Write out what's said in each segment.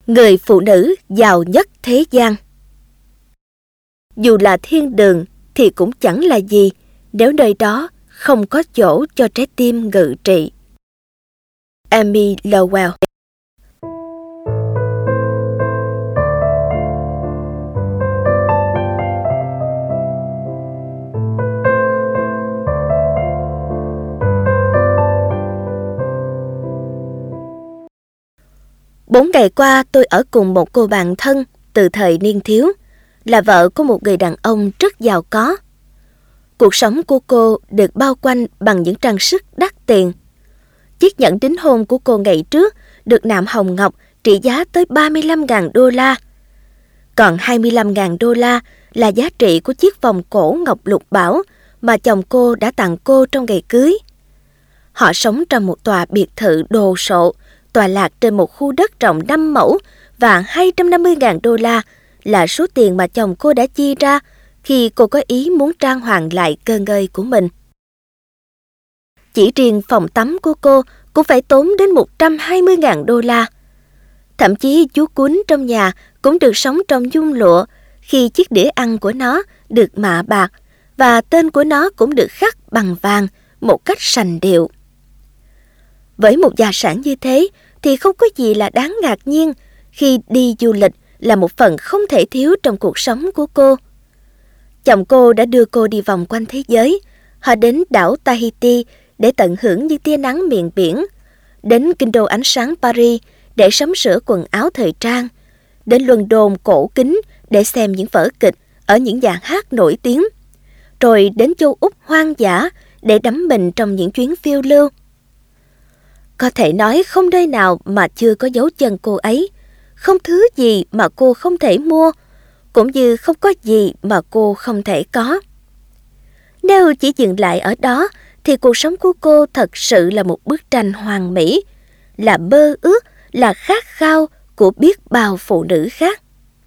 Người phụ nữ giàu nhất thế gian. Dù là thiên đường thì cũng chẳng là gì nếu nơi đó không có chỗ cho trái tim ngự trị. Amy Lowell. Bốn ngày qua tôi ở cùng một cô bạn thân từ thời niên thiếu, là vợ của một người đàn ông rất giàu có. Cuộc sống của cô được bao quanh bằng những trang sức đắt tiền. Chiếc nhẫn đính hôn của cô ngày trước được nạm hồng ngọc trị giá tới 35.000 đô la. Còn 25.000 đô la là giá trị của chiếc vòng cổ ngọc lục bảo mà chồng cô đã tặng cô trong ngày cưới. Họ sống trong một tòa biệt thự đồ sộ, tọa lạc trên một khu đất rộng 5 mẫu và 250.000 đô la là số tiền mà chồng cô đã chi ra khi cô có ý muốn trang hoàng lại cơ ngơi của mình. Chỉ riêng phòng tắm của cô cũng phải tốn đến 120.000 đô la. Thậm chí chú cún trong nhà cũng được sống trong nhung lụa khi chiếc đĩa ăn của nó được mạ bạc và tên của nó cũng được khắc bằng vàng một cách sành điệu. Với một gia sản như thế thì không có gì là đáng ngạc nhiên khi đi du lịch là một phần không thể thiếu trong cuộc sống của cô. Chồng cô đã đưa cô đi vòng quanh thế giới. Họ đến đảo Tahiti để tận hưởng những tia nắng miền biển, đến kinh đô ánh sáng Paris để sắm sửa quần áo thời trang, đến London cổ kính để xem những vở kịch ở những nhà hát nổi tiếng, rồi đến châu Úc hoang dã để đắm mình trong những chuyến phiêu lưu. Có thể nói không nơi nào mà chưa có dấu chân cô ấy, không thứ gì mà cô không thể mua, cũng như không có gì mà cô không thể có. Nếu chỉ dừng lại ở đó thì cuộc sống của cô thật sự là một bức tranh hoàn mỹ, là mơ ước, là khát khao của biết bao phụ nữ khác.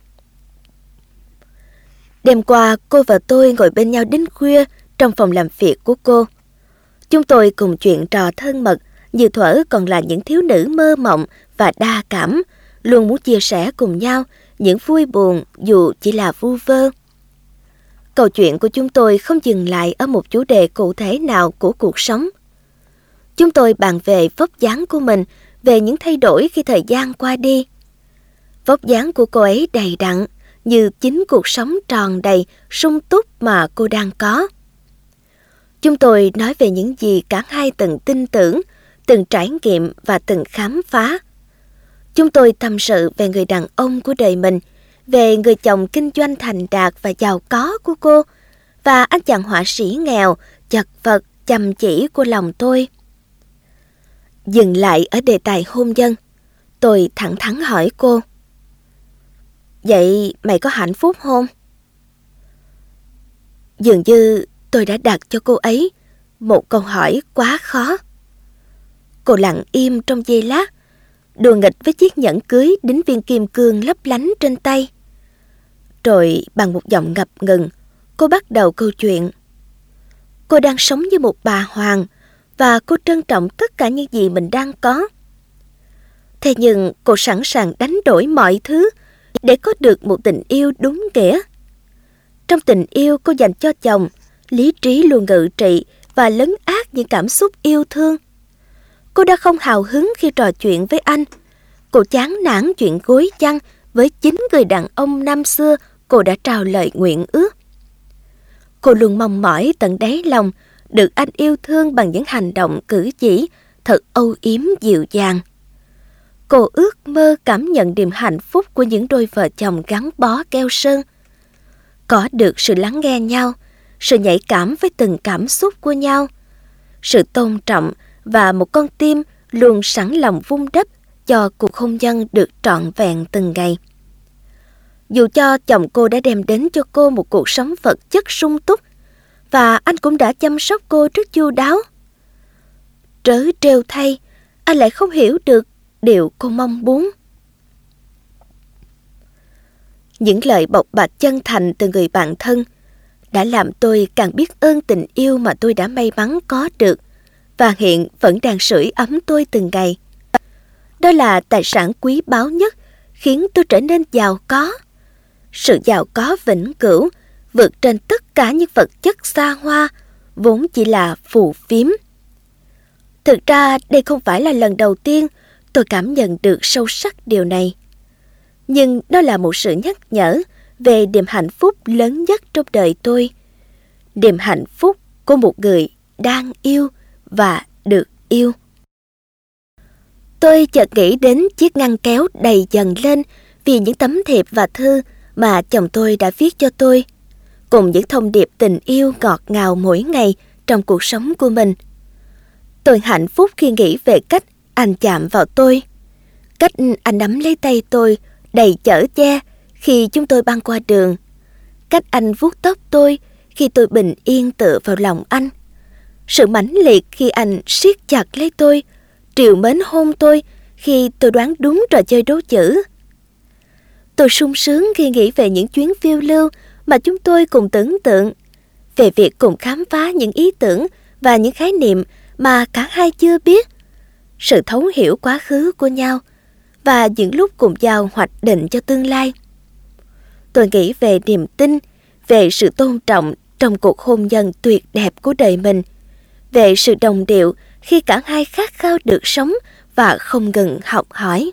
Đêm qua, cô và tôi ngồi bên nhau đến khuya trong phòng làm việc của cô. Chúng tôi cùng chuyện trò thân mật, như thuở còn là những thiếu nữ mơ mộng và đa cảm, luôn muốn chia sẻ cùng nhau những vui buồn dù chỉ là vu vơ. Câu chuyện của chúng tôi không dừng lại ở một chủ đề cụ thể nào của cuộc sống. Chúng tôi bàn về vóc dáng của mình, về những thay đổi khi thời gian qua đi. Vóc dáng của cô ấy đầy đặn, như chính cuộc sống tròn đầy, sung túc mà cô đang có. Chúng tôi nói về những gì cả hai từng tin tưởng, từng trải nghiệm và từng khám phá. Chúng tôi tâm sự về người đàn ông của đời mình, về người chồng kinh doanh thành đạt và giàu có của cô, và anh chàng họa sĩ nghèo, chật vật, chăm chỉ của lòng tôi. Dừng lại ở đề tài hôn nhân, tôi thẳng thắn hỏi cô: "Vậy mày có hạnh phúc không?" Dường như tôi đã đặt cho cô ấy một câu hỏi quá khó. Cô lặng im trong giây lát, đùa nghịch với chiếc nhẫn cưới đính viên kim cương lấp lánh trên tay. Rồi bằng một giọng ngập ngừng, cô bắt đầu câu chuyện. Cô đang sống như một bà hoàng và cô trân trọng tất cả những gì mình đang có. Thế nhưng cô sẵn sàng đánh đổi mọi thứ để có được một tình yêu đúng nghĩa. Trong tình yêu cô dành cho chồng, lý trí luôn ngự trị và lấn át những cảm xúc yêu thương. Cô đã không hào hứng khi trò chuyện với anh. Cô chán nản chuyện gối chăn với chính người đàn ông năm xưa cô đã trao lời nguyện ước. Cô luôn mong mỏi tận đáy lòng được anh yêu thương bằng những hành động cử chỉ thật âu yếm dịu dàng. Cô ước mơ cảm nhận niềm hạnh phúc của những đôi vợ chồng gắn bó keo sơn. Có được sự lắng nghe nhau, sự nhạy cảm với từng cảm xúc của nhau, sự tôn trọng và một con tim luôn sẵn lòng vun đắp cho cuộc hôn nhân được trọn vẹn từng ngày. Dù cho chồng cô đã đem đến cho cô một cuộc sống vật chất sung túc và anh cũng đã chăm sóc cô rất chu đáo, trớ trêu thay, anh lại không hiểu được điều cô mong muốn. Những lời bộc bạch chân thành từ người bạn thân đã làm tôi càng biết ơn tình yêu mà tôi đã may mắn có được và hiện vẫn đang sưởi ấm tôi từng ngày. Đó là tài sản quý báu nhất khiến tôi trở nên giàu có. Sự giàu có vĩnh cửu vượt trên tất cả những vật chất xa hoa, vốn chỉ là phù phiếm. Thực ra đây không phải là lần đầu tiên tôi cảm nhận được sâu sắc điều này. Nhưng nó là một sự nhắc nhở về niềm hạnh phúc lớn nhất trong đời tôi. Niềm hạnh phúc của một người đang yêu và được yêu. Tôi chợt nghĩ đến chiếc ngăn kéo đầy dần lên vì những tấm thiệp và thư mà chồng tôi đã viết cho tôi, cùng những thông điệp tình yêu ngọt ngào mỗi ngày trong cuộc sống của mình. Tôi hạnh phúc khi nghĩ về cách anh chạm vào tôi, cách anh nắm lấy tay tôi đầy chở che khi chúng tôi băng qua đường, cách anh vuốt tóc tôi khi tôi bình yên tựa vào lòng anh, sự mãnh liệt khi anh siết chặt lấy tôi, trìu mến hôn tôi khi tôi đoán đúng trò chơi đố chữ. Tôi sung sướng khi nghĩ về những chuyến phiêu lưu mà chúng tôi cùng tưởng tượng, về việc cùng khám phá những ý tưởng và những khái niệm mà cả hai chưa biết, sự thấu hiểu quá khứ của nhau và những lúc cùng nhau hoạch định cho tương lai. Tôi nghĩ về niềm tin, về sự tôn trọng trong cuộc hôn nhân tuyệt đẹp của đời mình, về sự đồng điệu khi cả hai khát khao được sống và không ngừng học hỏi.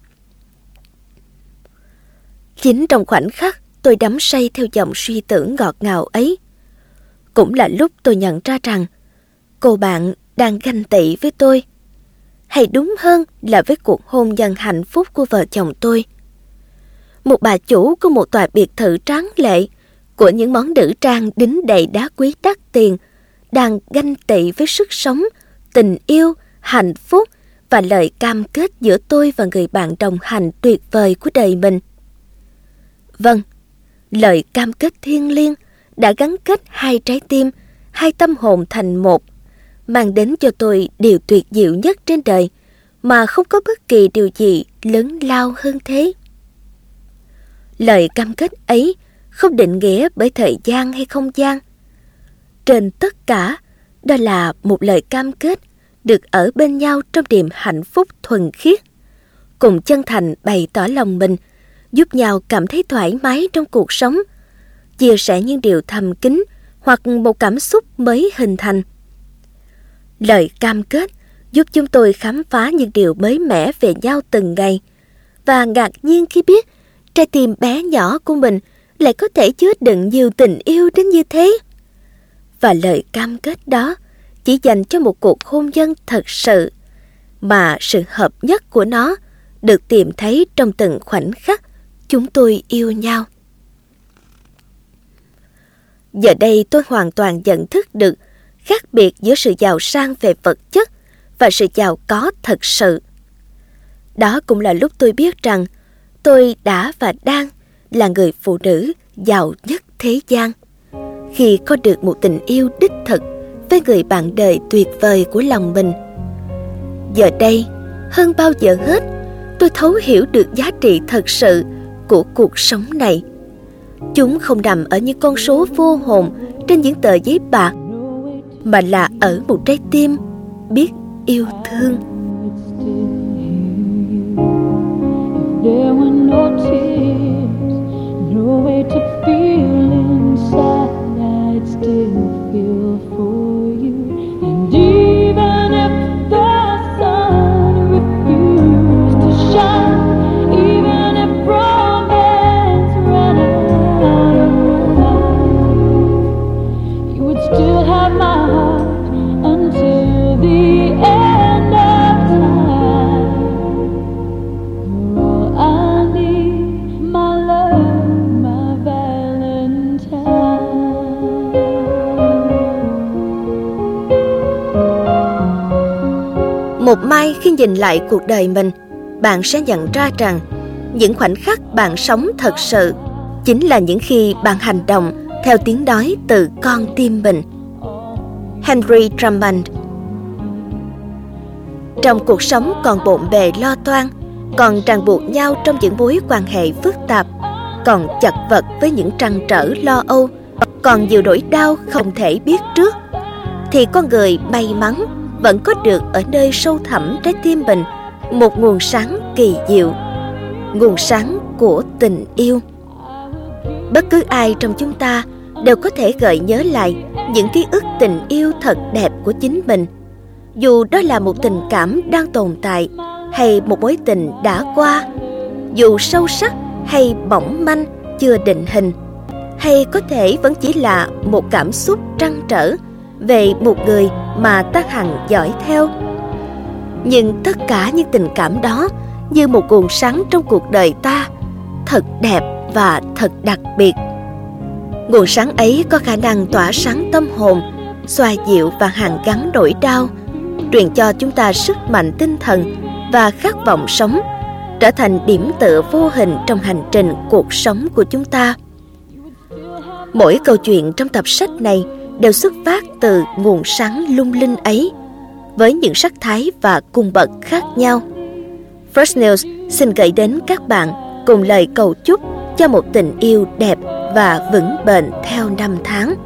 Chính trong khoảnh khắc tôi đắm say theo dòng suy tưởng ngọt ngào ấy, cũng là lúc tôi nhận ra rằng cô bạn đang ganh tị với tôi, hay đúng hơn là với cuộc hôn nhân hạnh phúc của vợ chồng tôi. Một bà chủ của một tòa biệt thự tráng lệ, của những món nữ trang đính đầy đá quý đắt tiền, đang ganh tị với sức sống, tình yêu, hạnh phúc và lời cam kết giữa tôi và người bạn đồng hành tuyệt vời của đời mình. Vâng, lời cam kết thiêng liêng đã gắn kết hai trái tim, hai tâm hồn thành một, mang đến cho tôi điều tuyệt diệu nhất trên đời, mà không có bất kỳ điều gì lớn lao hơn thế. Lời cam kết ấy không định nghĩa bởi thời gian hay không gian. Trên tất cả, đó là một lời cam kết được ở bên nhau trong niềm hạnh phúc thuần khiết, cùng chân thành bày tỏ lòng mình, giúp nhau cảm thấy thoải mái trong cuộc sống, chia sẻ những điều thầm kín hoặc một cảm xúc mới hình thành. Lời cam kết giúp chúng tôi khám phá những điều mới mẻ về nhau từng ngày, và ngạc nhiên khi biết trái tim bé nhỏ của mình lại có thể chứa đựng nhiều tình yêu đến như thế. Và lời cam kết đó chỉ dành cho một cuộc hôn nhân thật sự, mà sự hợp nhất của nó được tìm thấy trong từng khoảnh khắc chúng tôi yêu nhau. Giờ đây tôi hoàn toàn nhận thức được khác biệt giữa sự giàu sang về vật chất và sự giàu có thật sự. Đó cũng là lúc tôi biết rằng tôi đã và đang là người phụ nữ giàu nhất thế gian, khi có được một tình yêu đích thực với người bạn đời tuyệt vời của lòng mình. Giờ đây, hơn bao giờ hết, tôi thấu hiểu được giá trị thật sự của cuộc sống này. Chúng không nằm ở những con số vô hồn trên những tờ giấy bạc, mà là ở một trái tim biết yêu thương. There were no tears, no way to feel inside, I'd still feel for you. And even if the sun refused to shine, even if romance ran out of life, you would still have my heart until the end of time. You're all I need, my love, my Valentine. Một mai khi nhìn lại cuộc đời mình, bạn sẽ nhận ra rằng những khoảnh khắc bạn sống thật sự chính là những khi bạn hành động theo tiếng nói từ con tim mình. Henry Drummond. Trong cuộc sống còn bộn bề lo toan, còn ràng buộc nhau trong những mối quan hệ phức tạp, còn chật vật với những trăn trở lo âu, còn nhiều nỗi đau không thể biết trước, thì con người may mắn vẫn có được ở nơi sâu thẳm trái tim mình một nguồn sáng kỳ diệu, nguồn sáng của tình yêu. Bất cứ ai trong chúng ta đều có thể gợi nhớ lại những ký ức tình yêu thật đẹp của chính mình, dù đó là một tình cảm đang tồn tại hay một mối tình đã qua, dù sâu sắc hay mỏng manh chưa định hình, hay có thể vẫn chỉ là một cảm xúc trăn trở về một người mà ta hằng dõi theo. Nhưng tất cả những tình cảm đó như một nguồn sáng trong cuộc đời ta, thật đẹp và thật đặc biệt. Nguồn sáng ấy có khả năng tỏa sáng tâm hồn, xoa dịu và hàn gắn nỗi đau, truyền cho chúng ta sức mạnh tinh thần và khát vọng sống, trở thành điểm tựa vô hình trong hành trình cuộc sống của chúng ta. Mỗi câu chuyện trong tập sách này đều xuất phát từ nguồn sáng lung linh ấy, với những sắc thái và cung bậc khác nhau. First News xin gửi đến các bạn cùng lời cầu chúc cho một tình yêu đẹp và vững bền theo năm tháng.